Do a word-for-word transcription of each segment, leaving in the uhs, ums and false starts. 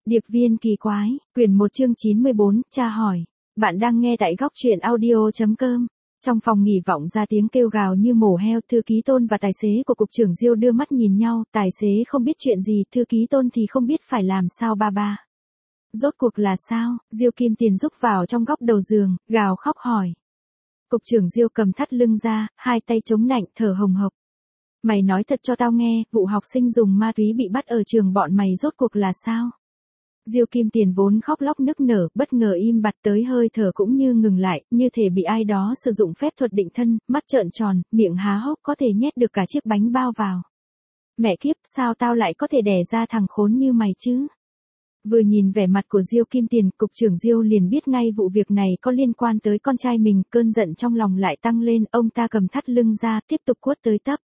Điệp viên kỳ quái, quyển một chương chín mươi bốn, tra hỏi. Bạn đang nghe tại góc truyện audio.com. Trong phòng nghỉ vọng ra tiếng kêu gào như mổ heo, thư ký Tôn và tài xế của cục trưởng Diêu đưa mắt nhìn nhau, tài xế không biết chuyện gì, thư ký Tôn thì không biết phải làm sao ba ba. Rốt cuộc là sao? Diêu Kim Tiền rúc vào trong góc đầu giường, gào khóc hỏi. Cục trưởng Diêu cầm thắt lưng ra, hai tay chống nạnh, thở hồng hộc. Mày nói thật cho tao nghe, vụ học sinh dùng ma túy bị bắt ở trường bọn mày rốt cuộc là sao? Diêu Kim Tiền vốn khóc lóc nức nở, bất ngờ im bặt tới hơi thở cũng như ngừng lại, như thể bị ai đó sử dụng phép thuật định thân, mắt trợn tròn, miệng há hốc có thể nhét được cả chiếc bánh bao vào. Mẹ kiếp, sao tao lại có thể đẻ ra thằng khốn như mày chứ? Vừa nhìn vẻ mặt của Diêu Kim Tiền, cục trưởng Diêu liền biết ngay vụ việc này có liên quan tới con trai mình, cơn giận trong lòng lại tăng lên, ông ta cầm thắt lưng ra, tiếp tục quất tới tấp.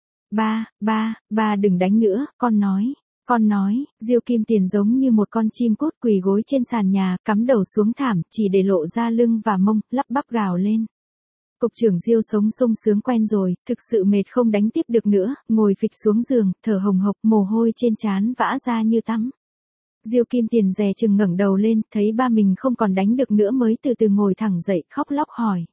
Ba, ba, ba đừng đánh nữa, con nói. Con nói, Diêu Kim Tiền giống như một con chim cút quỳ gối trên sàn nhà, cắm đầu xuống thảm, chỉ để lộ ra lưng và mông, lắp bắp gào lên. Cục trưởng Diêu sống sung sướng quen rồi, thực sự mệt không đánh tiếp được nữa, ngồi phịch xuống giường, thở hồng hộc, mồ hôi trên trán vã ra như tắm. Diêu Kim Tiền dè chừng ngẩng đầu lên, thấy ba mình không còn đánh được nữa mới từ từ ngồi thẳng dậy, khóc lóc hỏi.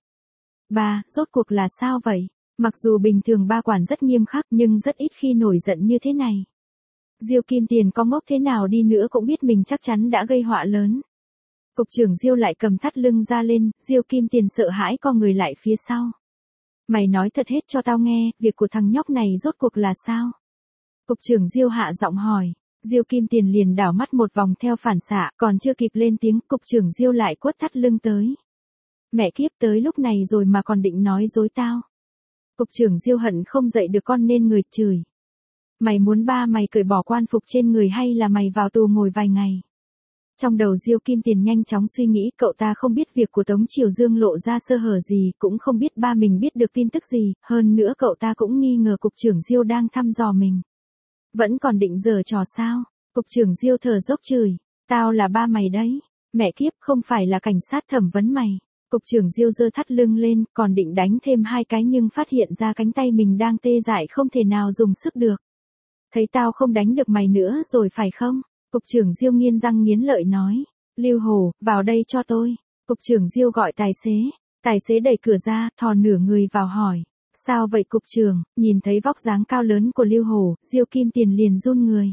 Ba, rốt cuộc là sao vậy? Mặc dù bình thường ba quản rất nghiêm khắc nhưng rất ít khi nổi giận như thế này. Diêu Kim Tiền có ngốc thế nào đi nữa cũng biết mình chắc chắn đã gây họa lớn. Cục trưởng Diêu lại cầm thắt lưng ra lên, Diêu Kim Tiền sợ hãi co người lại phía sau. Mày nói thật hết cho tao nghe, việc của thằng nhóc này rốt cuộc là sao? Cục trưởng Diêu hạ giọng hỏi. Diêu Kim Tiền liền đảo mắt một vòng theo phản xạ, còn chưa kịp lên tiếng, cục trưởng Diêu lại quất thắt lưng tới. Mẹ kiếp, tới lúc này rồi mà còn định nói dối tao. Cục trưởng Diêu hận không dậy được con nên người chửi. Mày muốn ba mày cởi bỏ quan phục trên người hay là mày vào tù ngồi vài ngày? Trong đầu Diêu Kim Tiền nhanh chóng suy nghĩ, cậu ta không biết việc của Tống Triều Dương lộ ra sơ hở gì, cũng không biết ba mình biết được tin tức gì, hơn nữa cậu ta cũng nghi ngờ cục trưởng Diêu đang thăm dò mình. Vẫn còn định giở trò sao? Cục trưởng Diêu thở dốc chửi. Tao là ba mày đấy. Mẹ kiếp, không phải là cảnh sát thẩm vấn mày. Cục trưởng Diêu giơ thắt lưng lên, còn định đánh thêm hai cái nhưng phát hiện ra cánh tay mình đang tê dại không thể nào dùng sức được. Thấy tao không đánh được mày nữa rồi phải không? Cục trưởng Diêu nghiến răng nghiến lợi nói. Lưu Hổ, vào đây cho tôi. Cục trưởng Diêu gọi tài xế. Tài xế đẩy cửa ra, thò nửa người vào hỏi. Sao vậy cục trưởng? Nhìn thấy vóc dáng cao lớn của Lưu Hổ, Diêu Kim Tiền liền run người.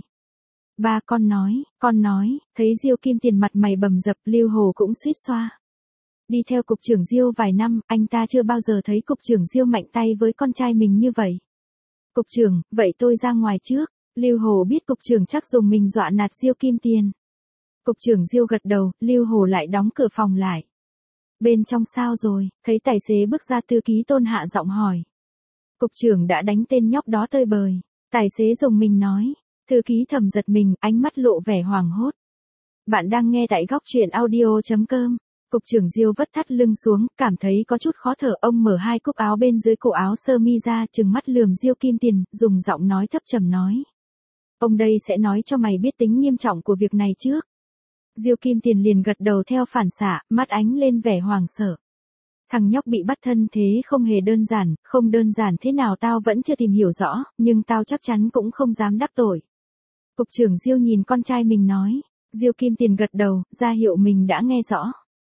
Ba, con nói, con nói, thấy Diêu Kim Tiền mặt mày bầm dập, Lưu Hổ cũng suýt xoa. Đi theo cục trưởng Diêu vài năm, anh ta chưa bao giờ thấy cục trưởng Diêu mạnh tay với con trai mình như vậy. Cục trưởng, vậy tôi ra ngoài trước. Lưu Hổ biết cục trưởng chắc dùng mình dọa nạt Diêu Kim Tiền. Cục trưởng Diêu gật đầu, Lưu Hổ lại đóng cửa phòng lại. Bên trong sao rồi? Thấy tài xế bước ra, thư ký Tôn hạ giọng hỏi. Cục trưởng đã đánh tên nhóc đó tơi bời. Tài xế dùng mình nói. Thư ký thầm giật mình, ánh mắt lộ vẻ hoảng hốt. Bạn đang nghe tại góc truyện audio.com. Cục trưởng Diêu vất thắt lưng xuống, cảm thấy có chút khó thở, ông mở hai cúc áo bên dưới cổ áo sơ mi ra, trừng mắt lườm Diêu Kim Tiền, dùng giọng nói thấp trầm nói. Ông đây sẽ nói cho mày biết tính nghiêm trọng của việc này trước. Diêu Kim Tiền liền gật đầu theo phản xạ, mắt ánh lên vẻ hoảng sợ. Thằng nhóc bị bắt thân thế không hề đơn giản, không đơn giản thế nào tao vẫn chưa tìm hiểu rõ, nhưng tao chắc chắn cũng không dám đắc tội. Cục trưởng Diêu nhìn con trai mình nói. Diêu Kim Tiền gật đầu, ra hiệu mình đã nghe rõ.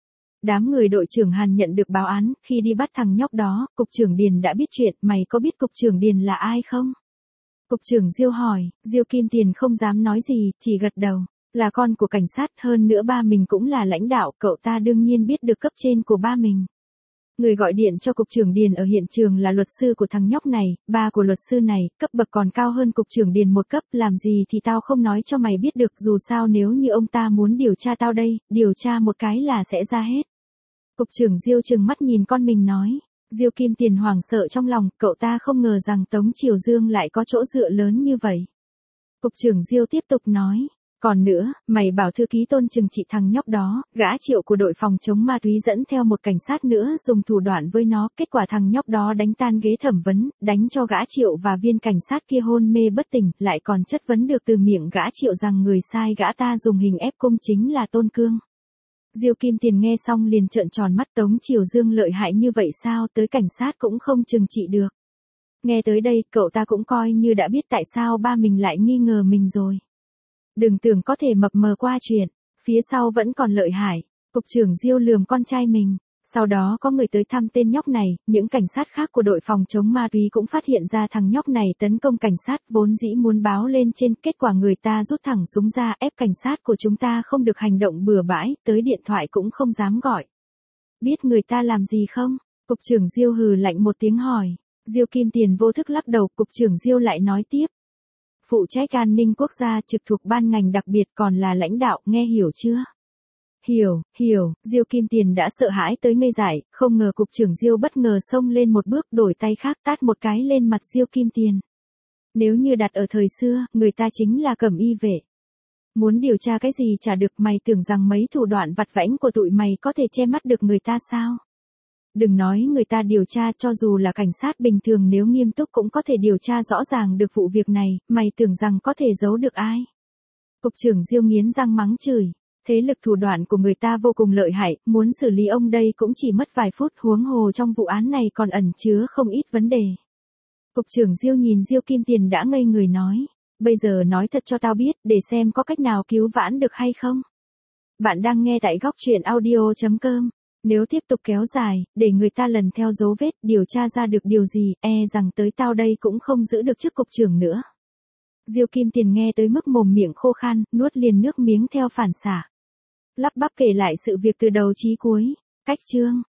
Đám người đội trưởng Hàn nhận được báo án, khi đi bắt thằng nhóc đó, cục trưởng Điền đã biết chuyện, mày có biết cục trưởng Điền là ai không? Cục trưởng Diêu hỏi, Diêu Kim Tiền không dám nói gì, chỉ gật đầu. Là con của cảnh sát, hơn nữa ba mình cũng là lãnh đạo, cậu ta đương nhiên biết được cấp trên của ba mình. Người gọi điện cho cục trưởng Điền ở hiện trường là luật sư của thằng nhóc này, ba của luật sư này, cấp bậc còn cao hơn cục trưởng Điền một cấp, làm gì thì tao không nói cho mày biết được, dù sao nếu như ông ta muốn điều tra tao đây, điều tra một cái là sẽ ra hết. Cục trưởng Diêu trừng mắt nhìn con mình nói. Diêu Kim Tiền hoảng sợ trong lòng, cậu ta không ngờ rằng Tống Triều Dương lại có chỗ dựa lớn như vậy. Cục trưởng Diêu tiếp tục nói. Còn nữa, mày bảo thư ký Tôn trừng trị thằng nhóc đó, gã Triệu của đội phòng chống ma túy dẫn theo một cảnh sát nữa dùng thủ đoạn với nó, kết quả thằng nhóc đó đánh tan ghế thẩm vấn, đánh cho gã Triệu và viên cảnh sát kia hôn mê bất tỉnh, lại còn chất vấn được từ miệng gã Triệu rằng người sai gã ta dùng hình ép cung chính là Tôn Cương. Diêu Kim Tiền nghe xong liền trợn tròn mắt, Tống Triều Dương lợi hại như vậy sao, tới cảnh sát cũng không trừng trị được. Nghe tới đây, cậu ta cũng coi như đã biết tại sao ba mình lại nghi ngờ mình rồi. Đừng tưởng có thể mập mờ qua chuyện, phía sau vẫn còn lợi hại. Cục trưởng Diêu lườm con trai mình. Sau đó có người tới thăm tên nhóc này, những cảnh sát khác của đội phòng chống ma túy cũng phát hiện ra thằng nhóc này tấn công cảnh sát vốn dĩ muốn báo lên trên, kết quả người ta rút thẳng súng ra ép cảnh sát của chúng ta không được hành động bừa bãi, tới điện thoại cũng không dám gọi. Biết người ta làm gì không? Cục trưởng Diêu hừ lạnh một tiếng hỏi. Diêu Kim Tiền vô thức lắc đầu, cục trưởng Diêu lại nói tiếp. Phụ trách an ninh quốc gia trực thuộc ban ngành đặc biệt còn là lãnh đạo, nghe hiểu chưa? Hiểu, hiểu, Diêu Kim Tiền đã sợ hãi tới ngây dại, không ngờ cục trưởng Diêu bất ngờ xông lên một bước đổi tay khác tát một cái lên mặt Diêu Kim Tiền. Nếu như đặt ở thời xưa, người ta chính là cẩm y vệ. Muốn điều tra cái gì chả được, mày tưởng rằng mấy thủ đoạn vặt vãnh của tụi mày có thể che mắt được người ta sao? Đừng nói người ta điều tra, cho dù là cảnh sát bình thường nếu nghiêm túc cũng có thể điều tra rõ ràng được vụ việc này, mày tưởng rằng có thể giấu được ai? Cục trưởng Diêu nghiến răng mắng chửi. Thế lực thủ đoạn của người ta vô cùng lợi hại, muốn xử lý ông đây cũng chỉ mất vài phút, huống hồ trong vụ án này còn ẩn chứa không ít vấn đề. Cục trưởng Diêu nhìn Diêu Kim Tiền đã ngây người nói, bây giờ nói thật cho tao biết, để xem có cách nào cứu vãn được hay không. Bạn đang nghe tại góc truyện audio chấm com. Nếu tiếp tục kéo dài, để người ta lần theo dấu vết, điều tra ra được điều gì, e rằng tới tao đây cũng không giữ được chức cục trưởng nữa. Diêu Kim Tiền nghe tới mức mồm miệng khô khan, nuốt liền nước miếng theo phản xạ. Lắp bắp kể lại sự việc từ đầu chí cuối. Cách chương